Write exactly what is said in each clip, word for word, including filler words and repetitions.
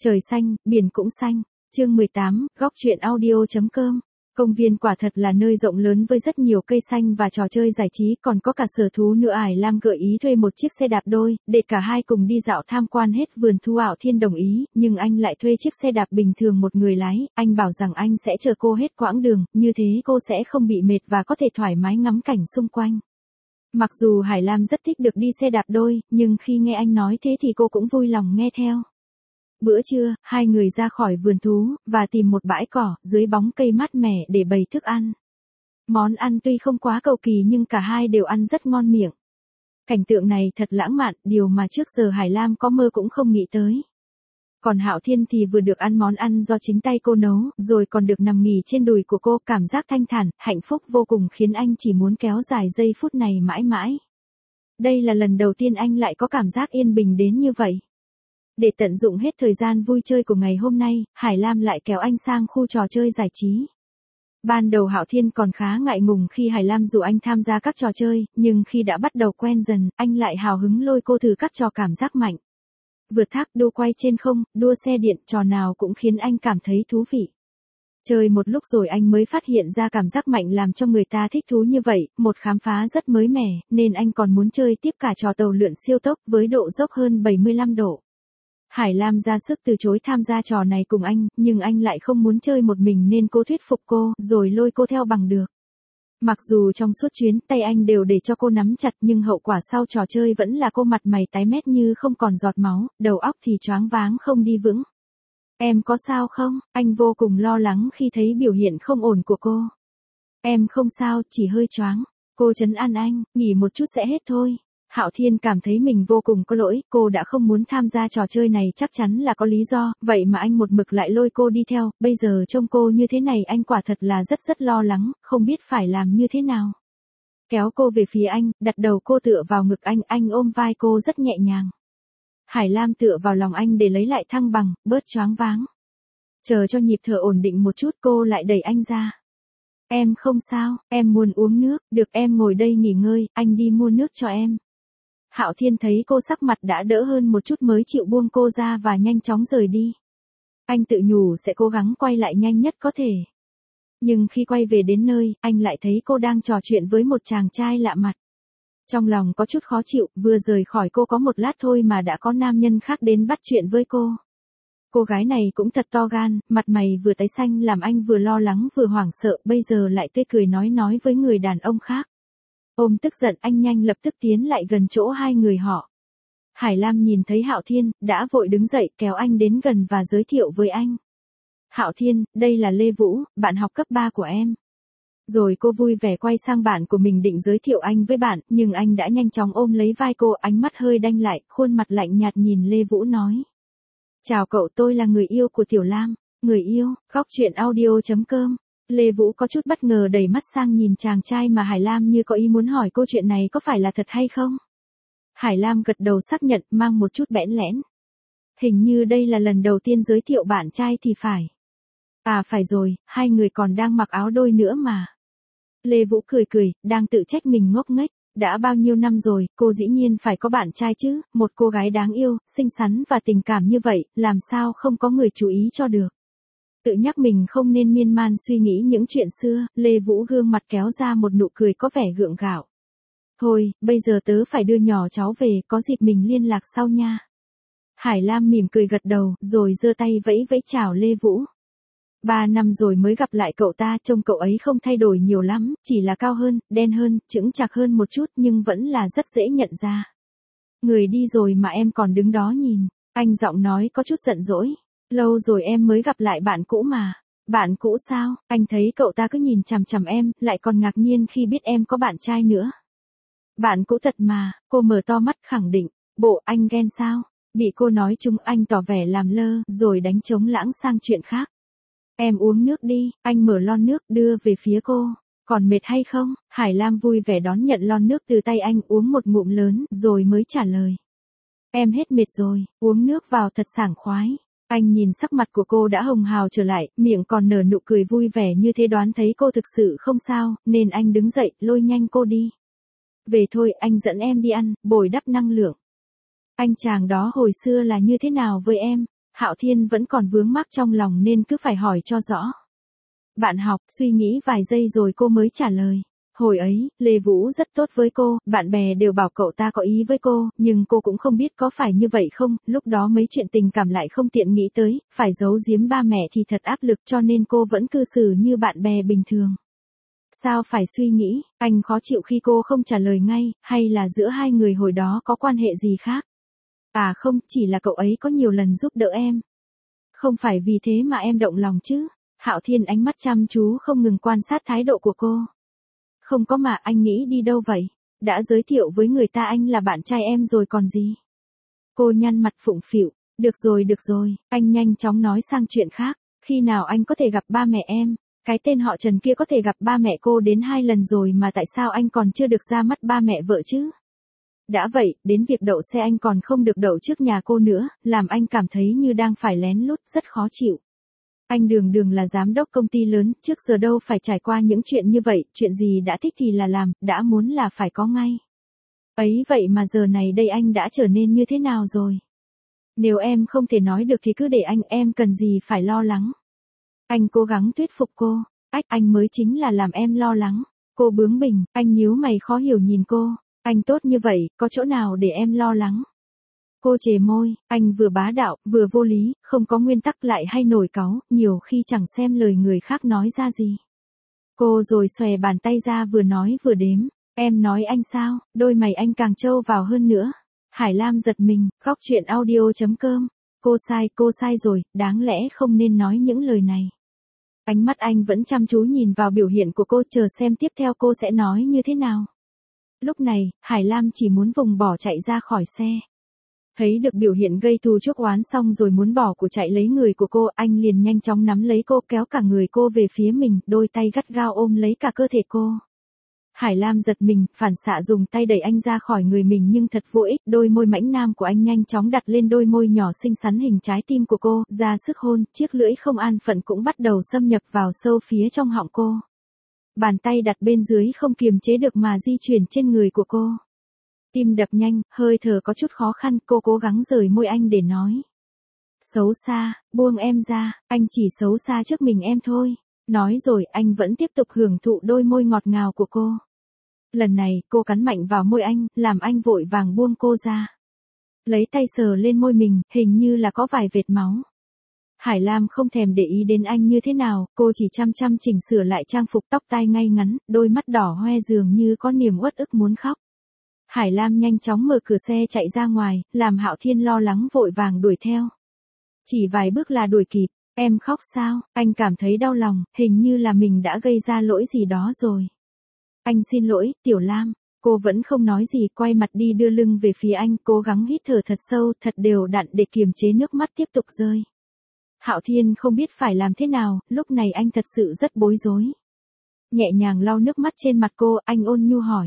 Trời xanh, biển cũng xanh. Chương mười tám, góc truyện audio chấm com. Công viên quả thật là nơi rộng lớn với rất nhiều cây xanh và trò chơi giải trí, còn có cả sở thú nữa. Ải Lam gợi ý thuê một chiếc xe đạp đôi, để cả hai cùng đi dạo tham quan hết vườn thú. Ảo Thiên đồng ý, nhưng anh lại thuê chiếc xe đạp bình thường một người lái. Anh bảo rằng anh sẽ chờ cô hết quãng đường, như thế cô sẽ không bị mệt và có thể thoải mái ngắm cảnh xung quanh. Mặc dù Hải Lam rất thích được đi xe đạp đôi, nhưng khi nghe anh nói thế thì cô cũng vui lòng nghe theo. Bữa trưa, hai người ra khỏi vườn thú, và tìm một bãi cỏ, dưới bóng cây mát mẻ để bày thức ăn. Món ăn tuy không quá cầu kỳ nhưng cả hai đều ăn rất ngon miệng. Cảnh tượng này thật lãng mạn, điều mà trước giờ Hải Lam có mơ cũng không nghĩ tới. Còn Hạo Thiên thì vừa được ăn món ăn do chính tay cô nấu, rồi còn được nằm nghỉ trên đùi của cô, cảm giác thanh thản, hạnh phúc vô cùng khiến anh chỉ muốn kéo dài giây phút này mãi mãi. Đây là lần đầu tiên anh lại có cảm giác yên bình đến như vậy. Để tận dụng hết thời gian vui chơi của ngày hôm nay, Hải Lam lại kéo anh sang khu trò chơi giải trí. Ban đầu Hạo Thiên còn khá ngại ngùng khi Hải Lam rủ anh tham gia các trò chơi, nhưng khi đã bắt đầu quen dần, anh lại hào hứng lôi cô thử các trò cảm giác mạnh. Vượt thác, đua quay trên không, đua xe điện, trò nào cũng khiến anh cảm thấy thú vị. Chơi một lúc rồi anh mới phát hiện ra cảm giác mạnh làm cho người ta thích thú như vậy, một khám phá rất mới mẻ, nên anh còn muốn chơi tiếp cả trò tàu lượn siêu tốc với độ dốc hơn bảy mươi lăm độ. Hải Lam ra sức từ chối tham gia trò này cùng anh, nhưng anh lại không muốn chơi một mình nên cô thuyết phục cô, rồi lôi cô theo bằng được. Mặc dù trong suốt chuyến, tay anh đều để cho cô nắm chặt, nhưng hậu quả sau trò chơi vẫn là cô mặt mày tái mét như không còn giọt máu, đầu óc thì choáng váng không đi vững. Em có sao không? Anh vô cùng lo lắng khi thấy biểu hiện không ổn của cô. Em không sao, chỉ hơi choáng. Cô trấn an anh, nghỉ một chút sẽ hết thôi. Hạo Thiên cảm thấy mình vô cùng có lỗi, cô đã không muốn tham gia trò chơi này chắc chắn là có lý do, vậy mà anh một mực lại lôi cô đi theo, bây giờ trông cô như thế này anh quả thật là rất rất lo lắng, không biết phải làm như thế nào. Kéo cô về phía anh, đặt đầu cô tựa vào ngực anh, anh ôm vai cô rất nhẹ nhàng. Hải Lam tựa vào lòng anh để lấy lại thăng bằng, bớt choáng váng. Chờ cho nhịp thở ổn định một chút cô lại đẩy anh ra. Em không sao, em muốn uống nước, được em ngồi đây nghỉ ngơi, anh đi mua nước cho em. Hạo Thiên thấy cô sắc mặt đã đỡ hơn một chút mới chịu buông cô ra và nhanh chóng rời đi. Anh tự nhủ sẽ cố gắng quay lại nhanh nhất có thể. Nhưng khi quay về đến nơi, anh lại thấy cô đang trò chuyện với một chàng trai lạ mặt. Trong lòng có chút khó chịu, vừa rời khỏi cô có một lát thôi mà đã có nam nhân khác đến bắt chuyện với cô. Cô gái này cũng thật to gan, mặt mày vừa tái xanh làm anh vừa lo lắng vừa hoảng sợ, bây giờ lại tươi cười nói nói với người đàn ông khác. Ôm tức giận anh nhanh lập tức tiến lại gần chỗ hai người họ. Hải Lam nhìn thấy Hạo Thiên, đã vội đứng dậy kéo anh đến gần và giới thiệu với anh. Hạo Thiên, đây là Lê Vũ, bạn học cấp ba của em. Rồi cô vui vẻ quay sang bạn của mình định giới thiệu anh với bạn, nhưng anh đã nhanh chóng ôm lấy vai cô, ánh mắt hơi đanh lại, khuôn mặt lạnh nhạt nhìn Lê Vũ nói. Chào cậu, tôi là người yêu của Tiểu Lam. Người yêu, góc truyện audio chấm com. Lê Vũ có chút bất ngờ đẩy mắt sang nhìn chàng trai mà Hải Lam như có ý muốn hỏi câu chuyện này có phải là thật hay không. Hải Lam gật đầu xác nhận mang một chút bẽn lẽn. Hình như đây là lần đầu tiên giới thiệu bạn trai thì phải. À phải rồi, hai người còn đang mặc áo đôi nữa mà. Lê Vũ cười cười, đang tự trách mình ngốc nghếch. Đã bao nhiêu năm rồi, cô dĩ nhiên phải có bạn trai chứ, một cô gái đáng yêu, xinh xắn và tình cảm như vậy, làm sao không có người chú ý cho được. Tự nhắc mình không nên miên man suy nghĩ những chuyện xưa, Lê Vũ gương mặt kéo ra một nụ cười có vẻ gượng gạo. Thôi, bây giờ tớ phải đưa nhỏ cháu về, có dịp mình liên lạc sau nha. Hải Lam mỉm cười gật đầu, rồi giơ tay vẫy vẫy chào Lê Vũ. Ba năm rồi mới gặp lại cậu ta, trông cậu ấy không thay đổi nhiều lắm, chỉ là cao hơn, đen hơn, chững chạc hơn một chút nhưng vẫn là rất dễ nhận ra. Người đi rồi mà em còn đứng đó nhìn, anh giọng nói có chút giận dỗi. Lâu rồi em mới gặp lại bạn cũ mà. Bạn cũ sao? Anh thấy cậu ta cứ nhìn chằm chằm em, lại còn ngạc nhiên khi biết em có bạn trai nữa. Bạn cũ thật mà, cô mở to mắt khẳng định. Bộ anh ghen sao? Bị cô nói chung anh tỏ vẻ làm lơ, rồi đánh trống lãng sang chuyện khác. Em uống nước đi, anh mở lon nước đưa về phía cô. Còn mệt hay không? Hải Lam vui vẻ đón nhận lon nước từ tay anh uống một ngụm lớn, rồi mới trả lời. Em hết mệt rồi, uống nước vào thật sảng khoái. Anh nhìn sắc mặt của cô đã hồng hào trở lại, miệng còn nở nụ cười vui vẻ như thế đoán thấy cô thực sự không sao, nên anh đứng dậy, lôi nhanh cô đi. Về thôi, anh dẫn em đi ăn, bồi đắp năng lượng. Anh chàng đó hồi xưa là như thế nào với em? Hạo Thiên vẫn còn vướng mắc trong lòng nên cứ phải hỏi cho rõ. Bạn học, suy nghĩ vài giây rồi cô mới trả lời. Hồi ấy, Lê Vũ rất tốt với cô, bạn bè đều bảo cậu ta có ý với cô, nhưng cô cũng không biết có phải như vậy không, lúc đó mấy chuyện tình cảm lại không tiện nghĩ tới, phải giấu giếm ba mẹ thì thật áp lực cho nên cô vẫn cư xử như bạn bè bình thường. Sao phải suy nghĩ, anh khó chịu khi cô không trả lời ngay, hay là giữa hai người hồi đó có quan hệ gì khác? À không, chỉ là cậu ấy có nhiều lần giúp đỡ em. Không phải vì thế mà em động lòng chứ? Hạo Thiên ánh mắt chăm chú không ngừng quan sát thái độ của cô. Không có mà, anh nghĩ đi đâu vậy? Đã giới thiệu với người ta anh là bạn trai em rồi còn gì? Cô nhăn mặt phụng phịu. Được rồi được rồi, anh nhanh chóng nói sang chuyện khác. Khi nào anh có thể gặp ba mẹ em? Cái tên họ Trần kia có thể gặp ba mẹ cô đến hai lần rồi mà tại sao anh còn chưa được ra mắt ba mẹ vợ chứ? Đã vậy, đến việc đậu xe anh còn không được đậu trước nhà cô nữa, làm anh cảm thấy như đang phải lén lút, rất khó chịu. Anh đường đường là giám đốc công ty lớn, trước giờ đâu phải trải qua những chuyện như vậy, chuyện gì đã thích thì là làm, đã muốn là phải có ngay. Ấy vậy mà giờ này đây anh đã trở nên như thế nào rồi? Nếu em không thể nói được thì cứ để anh, em cần gì phải lo lắng. Anh cố gắng thuyết phục cô, ách anh mới chính là làm em lo lắng. Cô bướng bỉnh, anh nhíu mày khó hiểu nhìn cô, anh tốt như vậy, có chỗ nào để em lo lắng? Cô chề môi, anh vừa bá đạo, vừa vô lý, không có nguyên tắc lại hay nổi cáu, nhiều khi chẳng xem lời người khác nói ra gì. Cô rồi xòe bàn tay ra vừa nói vừa đếm, em nói anh sao, đôi mày anh càng trâu vào hơn nữa. Hải Lam giật mình, góc chuyện audio chấm com. Cô sai, cô sai rồi, đáng lẽ không nên nói những lời này. Ánh mắt anh vẫn chăm chú nhìn vào biểu hiện của cô, chờ xem tiếp theo cô sẽ nói như thế nào. Lúc này, Hải Lam chỉ muốn vùng bỏ chạy ra khỏi xe. Thấy được biểu hiện gây thù chuốc oán xong rồi muốn bỏ của chạy lấy người của cô, anh liền nhanh chóng nắm lấy cô kéo cả người cô về phía mình, đôi tay gắt gao ôm lấy cả cơ thể cô. Hải Lam giật mình, phản xạ dùng tay đẩy anh ra khỏi người mình nhưng thật vô ích, đôi môi mãnh nam của anh nhanh chóng đặt lên đôi môi nhỏ xinh xắn hình trái tim của cô, ra sức hôn, chiếc lưỡi không an phận cũng bắt đầu xâm nhập vào sâu phía trong họng cô. Bàn tay đặt bên dưới không kiềm chế được mà di chuyển trên người của cô. Tim đập nhanh, hơi thở có chút khó khăn, cô cố gắng rời môi anh để nói. Xấu xa, buông em ra, anh chỉ xấu xa trước mình em thôi. Nói rồi anh vẫn tiếp tục hưởng thụ đôi môi ngọt ngào của cô. Lần này, cô cắn mạnh vào môi anh, làm anh vội vàng buông cô ra. Lấy tay sờ lên môi mình, hình như là có vài vệt máu. Hải Lam không thèm để ý đến anh như thế nào, cô chỉ chăm chăm chỉnh sửa lại trang phục, tóc tai ngay ngắn, đôi mắt đỏ hoe dường như có niềm uất ức muốn khóc. Hải Lam nhanh chóng mở cửa xe chạy ra ngoài, làm Hạo Thiên lo lắng vội vàng đuổi theo. Chỉ vài bước là đuổi kịp. Em khóc sao? Anh cảm thấy đau lòng, hình như là mình đã gây ra lỗi gì đó rồi. Anh xin lỗi, Tiểu Lam. Cô vẫn không nói gì, quay mặt đi đưa lưng về phía anh, cố gắng hít thở thật sâu, thật đều đặn để kiềm chế nước mắt tiếp tục rơi. Hạo Thiên không biết phải làm thế nào, lúc này anh thật sự rất bối rối. Nhẹ nhàng lau nước mắt trên mặt cô, anh ôn nhu hỏi.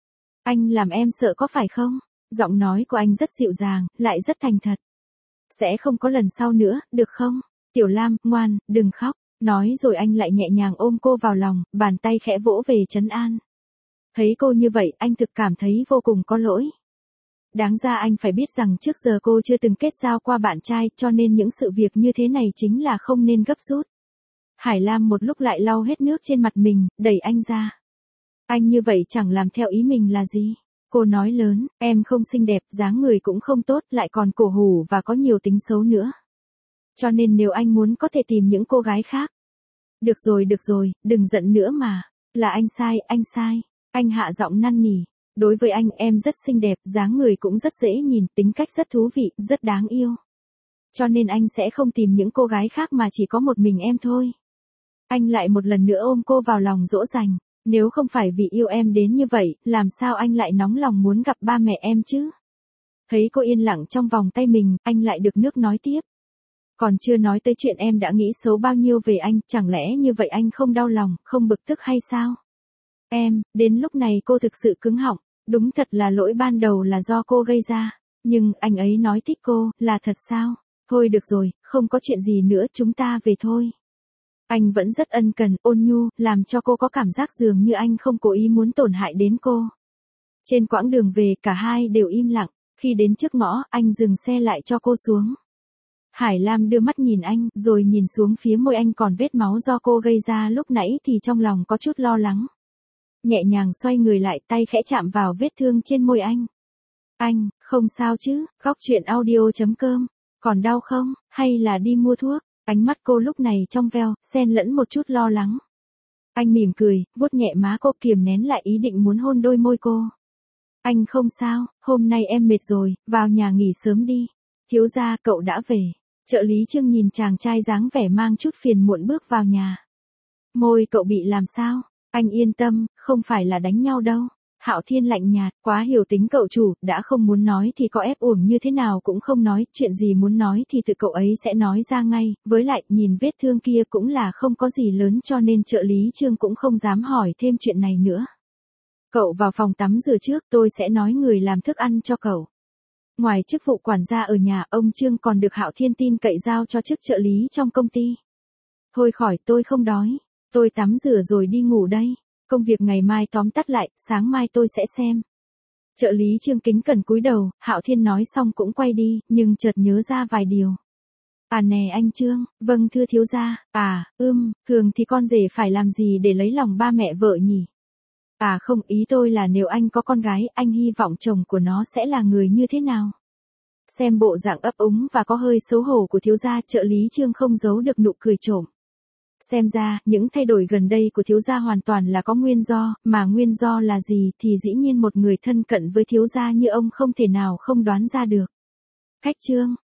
Anh làm em sợ có phải không? Giọng nói của anh rất dịu dàng, lại rất thành thật. Sẽ không có lần sau nữa, được không? Tiểu Lam, ngoan, đừng khóc. Nói rồi anh lại nhẹ nhàng ôm cô vào lòng, bàn tay khẽ vỗ về trấn an. Thấy cô như vậy, anh thực cảm thấy vô cùng có lỗi. Đáng ra anh phải biết rằng trước giờ cô chưa từng kết giao qua bạn trai, cho nên những sự việc như thế này chính là không nên gấp rút. Hải Lam một lúc lại lau hết nước trên mặt mình, đẩy anh ra. Anh như vậy chẳng làm theo ý mình là gì? Cô nói lớn, em không xinh đẹp, dáng người cũng không tốt, lại còn cổ hủ và có nhiều tính xấu nữa. Cho nên nếu anh muốn có thể tìm những cô gái khác. Được rồi được rồi, đừng giận nữa mà. Là anh sai, anh sai. Anh hạ giọng năn nỉ. Đối với anh em rất xinh đẹp, dáng người cũng rất dễ nhìn, tính cách rất thú vị, rất đáng yêu. Cho nên anh sẽ không tìm những cô gái khác mà chỉ có một mình em thôi. Anh lại một lần nữa ôm cô vào lòng dỗ dành. Nếu không phải vì yêu em đến như vậy, làm sao anh lại nóng lòng muốn gặp ba mẹ em chứ? Thấy cô yên lặng trong vòng tay mình, anh lại được nước nói tiếp. Còn chưa nói tới chuyện em đã nghĩ xấu bao nhiêu về anh, chẳng lẽ như vậy anh không đau lòng, không bực tức hay sao? Em, đến lúc này cô thực sự cứng họng, đúng thật là lỗi ban đầu là do cô gây ra. Nhưng anh ấy nói thích cô, là thật sao? Thôi được rồi, không có chuyện gì nữa, chúng ta về thôi. Anh vẫn rất ân cần, ôn nhu, làm cho cô có cảm giác dường như anh không cố ý muốn tổn hại đến cô. Trên quãng đường về, cả hai đều im lặng. Khi đến trước ngõ, anh dừng xe lại cho cô xuống. Hải Lam đưa mắt nhìn anh, rồi nhìn xuống phía môi anh còn vết máu do cô gây ra lúc nãy thì trong lòng có chút lo lắng. Nhẹ nhàng xoay người lại, tay khẽ chạm vào vết thương trên môi anh. Anh, không sao chứ, góc chuyện audio chấm com, còn đau không, hay là đi mua thuốc? Ánh mắt cô lúc này trong veo, xen lẫn một chút lo lắng. Anh mỉm cười, vuốt nhẹ má cô, kiềm nén lại ý định muốn hôn đôi môi cô. Anh không sao, hôm nay em mệt rồi, vào nhà nghỉ sớm đi. Thiếu gia, cậu đã về. Trợ lý Trương nhìn chàng trai dáng vẻ mang chút phiền muộn bước vào nhà. Môi cậu bị làm sao? Anh yên tâm, không phải là đánh nhau đâu. Hạo Thiên lạnh nhạt, quá hiểu tính cậu chủ, đã không muốn nói thì có ép uổng như thế nào cũng không nói, chuyện gì muốn nói thì tự cậu ấy sẽ nói ra ngay, với lại, nhìn vết thương kia cũng là không có gì lớn cho nên trợ lý Trương cũng không dám hỏi thêm chuyện này nữa. Cậu vào phòng tắm rửa trước, tôi sẽ nói người làm thức ăn cho cậu. Ngoài chức vụ quản gia ở nhà, ông Trương còn được Hạo Thiên tin cậy giao cho chức trợ lý trong công ty. Thôi khỏi, tôi không đói, tôi tắm rửa rồi đi ngủ đây. Công việc ngày mai tóm tắt lại, sáng mai tôi sẽ xem. Trợ lý Trương kính cẩn cúi đầu, Hạo Thiên nói xong cũng quay đi, nhưng chợt nhớ ra vài điều. À nè anh Trương, vâng thưa thiếu gia, à, ưm, thường thì con rể phải làm gì để lấy lòng ba mẹ vợ nhỉ? À không, ý tôi là nếu anh có con gái, anh hy vọng chồng của nó sẽ là người như thế nào? Xem bộ dạng ấp úng và có hơi xấu hổ của thiếu gia, trợ lý Trương không giấu được nụ cười trộm. Xem ra, những thay đổi gần đây của thiếu gia hoàn toàn là có nguyên do, mà nguyên do là gì thì dĩ nhiên một người thân cận với thiếu gia như ông không thể nào không đoán ra được. Cách Trương,